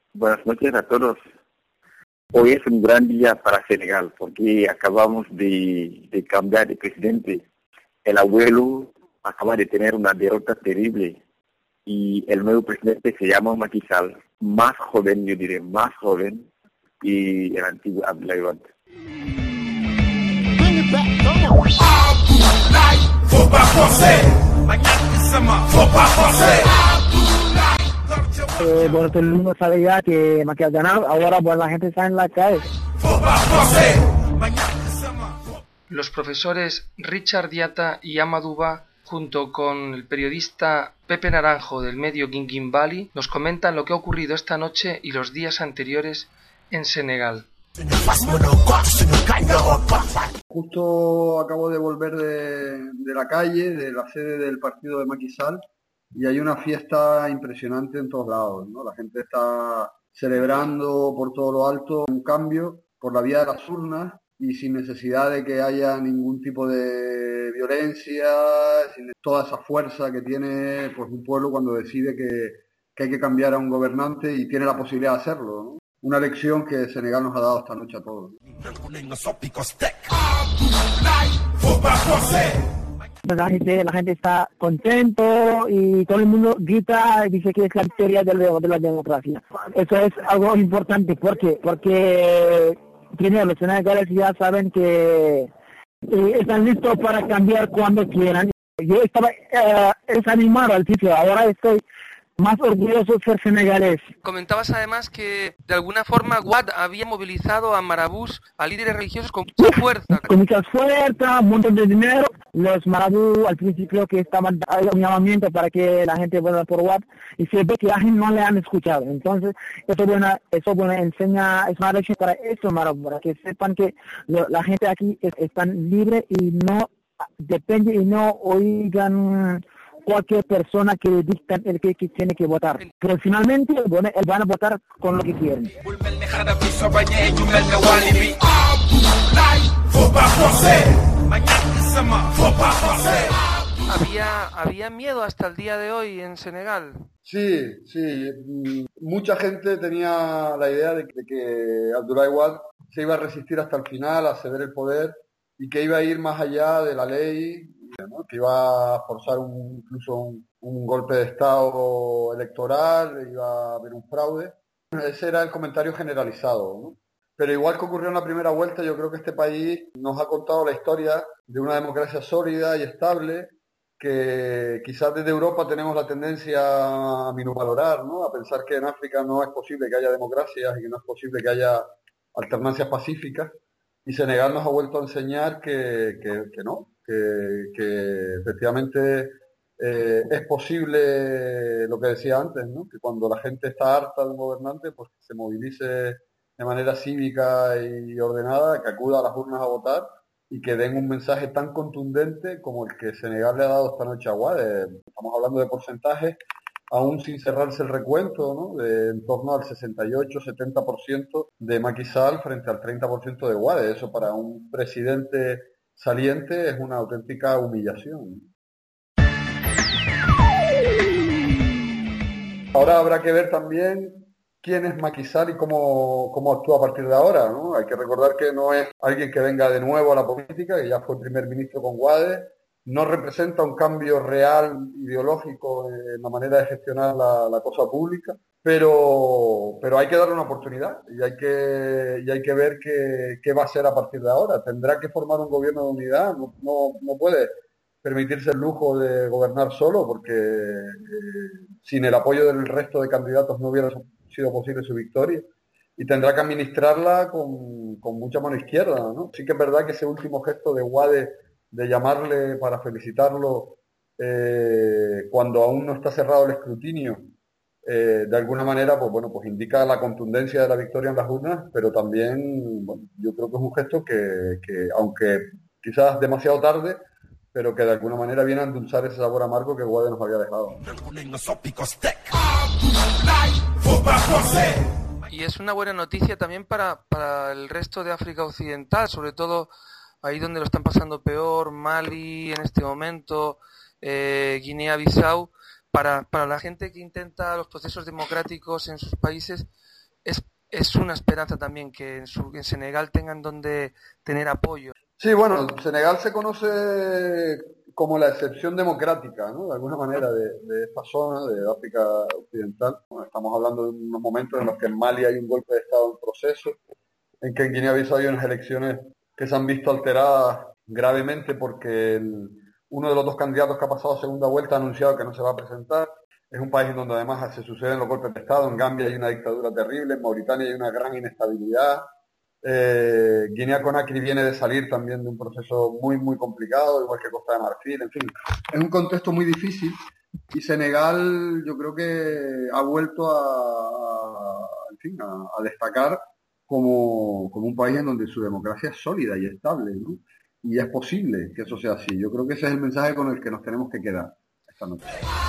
Buenas noches a todos. Hoy es un gran día para Senegal porque acabamos de cambiar de presidente. El abuelo acaba de tener una derrota terrible y el nuevo presidente se llama Macky Sall, más joven, yo diré, más joven y el antiguo Abdoulaye Wade. Bueno, todo el mundo sabe ya que Macky ha ganado, ahora bueno, la gente está en la calle. Los profesores Richard Diata y Amadou Ba, junto con el periodista Pepe Naranjo del medio Guinguimbali, nos comentan lo que ha ocurrido esta noche y los días anteriores en Senegal. Justo acabo de volver de la calle, de la sede del partido de Macky Sall, y hay una fiesta impresionante en todos lados, ¿no? La gente está celebrando por todo lo alto un cambio por la vía de las urnas y sin necesidad de que haya ningún tipo de violencia, sin toda esa fuerza que tiene pues, un pueblo cuando decide que hay que cambiar a un gobernante y tiene la posibilidad de hacerlo, ¿no? Una lección que Senegal nos ha dado esta noche a todos. La gente está contento y todo el mundo grita y dice que es la victoria de la democracia. Eso es algo importante porque primero los senegaleses ya saben que están listos para cambiar cuando quieran. Yo estaba desanimado al principio, ahora estoy más orgulloso de ser senegalés. Comentabas además que de alguna forma Wade había movilizado a marabús, a líderes religiosos con mucha fuerza. Con mucha fuerza, un montón de dinero. Los marabús al principio que estaban dando un llamamiento para que la gente vuelva por Wade y se ve que la gente no le han escuchado. Entonces, eso enseña, es una lección para estos marabús, para que sepan que la gente aquí están libre y no depende y no oigan cualquier persona que le dictan el que tiene que votar. Pero finalmente, bueno, van a votar con lo que quieren. ¿Había miedo hasta el día de hoy en Senegal? Sí. Mucha gente tenía la idea de que Abdoulaye Wade se iba a resistir hasta el final, a ceder el poder y que iba a ir más allá de la ley, ¿no? Que iba a forzar incluso un golpe de Estado electoral, iba a haber un fraude. Ese era el comentario generalizado, ¿no? Pero igual que ocurrió en la primera vuelta, yo creo que este país nos ha contado la historia de una democracia sólida y estable que quizás desde Europa tenemos la tendencia a minusvalorar, ¿no? A pensar que en África no es posible que haya democracias y que no es posible que haya alternancias pacíficas. Y Senegal nos ha vuelto a enseñar que no, que efectivamente es posible lo que decía antes, ¿no? Que cuando la gente está harta de un gobernante, pues que se movilice de manera cívica y ordenada, que acuda a las urnas a votar y que den un mensaje tan contundente como el que Senegal le ha dado esta noche a Wade. Estamos hablando de porcentajes, aún sin cerrarse el recuento, ¿no? De en torno al 68-70% de Macky Sall frente al 30% de Wade. Eso para un presidente saliente es una auténtica humillación. Ahora habrá que ver también quién es Macky Sall y cómo actúa a partir de ahora, ¿no? Hay que recordar que no es alguien que venga de nuevo a la política, que ya fue primer ministro con Wade, no representa un cambio real ideológico en la manera de gestionar la cosa pública, pero hay que darle una oportunidad y hay que ver qué va a ser a partir de ahora. Tendrá que formar un gobierno de unidad, no puede permitirse el lujo de gobernar solo porque sin el apoyo del resto de candidatos no hubiera sido posible su victoria y tendrá que administrarla con mucha mano izquierda, ¿no? Sí que es verdad que ese último gesto de Wade de llamarle para felicitarlo cuando aún no está cerrado el escrutinio, de alguna manera pues indica la contundencia de la victoria en las urnas, pero también yo creo que es un gesto que aunque quizás demasiado tarde, pero que de alguna manera viene a endulzar ese sabor amargo que Wade nos había dejado. Y es una buena noticia también para el resto de África Occidental, sobre todo ahí donde lo están pasando peor, Mali en este momento, Guinea-Bissau, para la gente que intenta los procesos democráticos en sus países, es una esperanza también que en Senegal tengan donde tener apoyo. Sí, bueno, Senegal se conoce como la excepción democrática, ¿no? De alguna manera, de esta zona, de África Occidental. Bueno, estamos hablando de unos momentos en los que en Mali hay un golpe de Estado en proceso, en que en Guinea-Bissau hay unas elecciones que se han visto alteradas gravemente porque uno de los dos candidatos que ha pasado a segunda vuelta ha anunciado que no se va a presentar. Es un país en donde además se suceden los golpes de Estado. En Gambia hay una dictadura terrible, en Mauritania hay una gran inestabilidad. Guinea-Conakry viene de salir también de un proceso muy muy complicado, igual que Costa de Marfil, en fin, es un contexto muy difícil y Senegal yo creo que ha vuelto a destacar como un país en donde su democracia es sólida y estable, ¿no? Y es posible que eso sea así. Yo creo que ese es el mensaje con el que nos tenemos que quedar esta noche.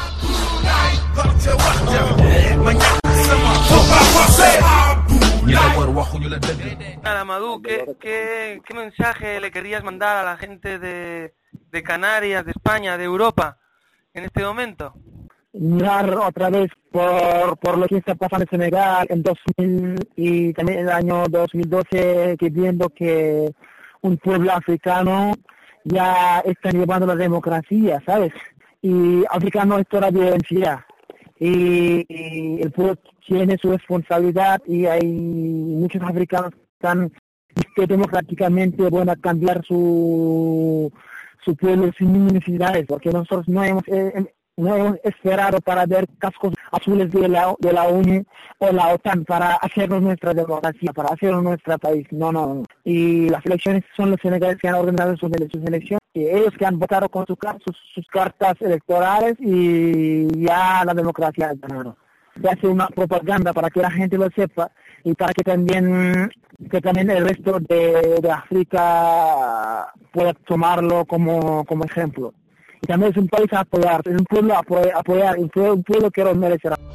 Amadou, ¿qué mensaje le querrías mandar a la gente de Canarias, de España, de Europa en este momento? Mirar otra vez por lo que está pasando en Senegal en 2000 y también en el año 2012, que viendo que un pueblo africano ya está llevando la democracia, ¿sabes? Y África no es todavía en Siria. Y el pueblo tiene su responsabilidad y hay muchos africanos que están democráticamente a cambiar su pueblo sin necesidades, porque nosotros no hemos esperado para ver cascos azules de la ONU o la OTAN para hacernos nuestra democracia, para hacernos nuestro país. No. Y las elecciones son los senegaleses que han organizado sus elecciones, y ellos que han votado con sus cartas electorales y ya la democracia ha ganado. Se hace una propaganda para que la gente lo sepa y para que también el resto de África pueda tomarlo como ejemplo. Y también es un país a apoyar, es un pueblo a apoyar, un pueblo que lo merecerá.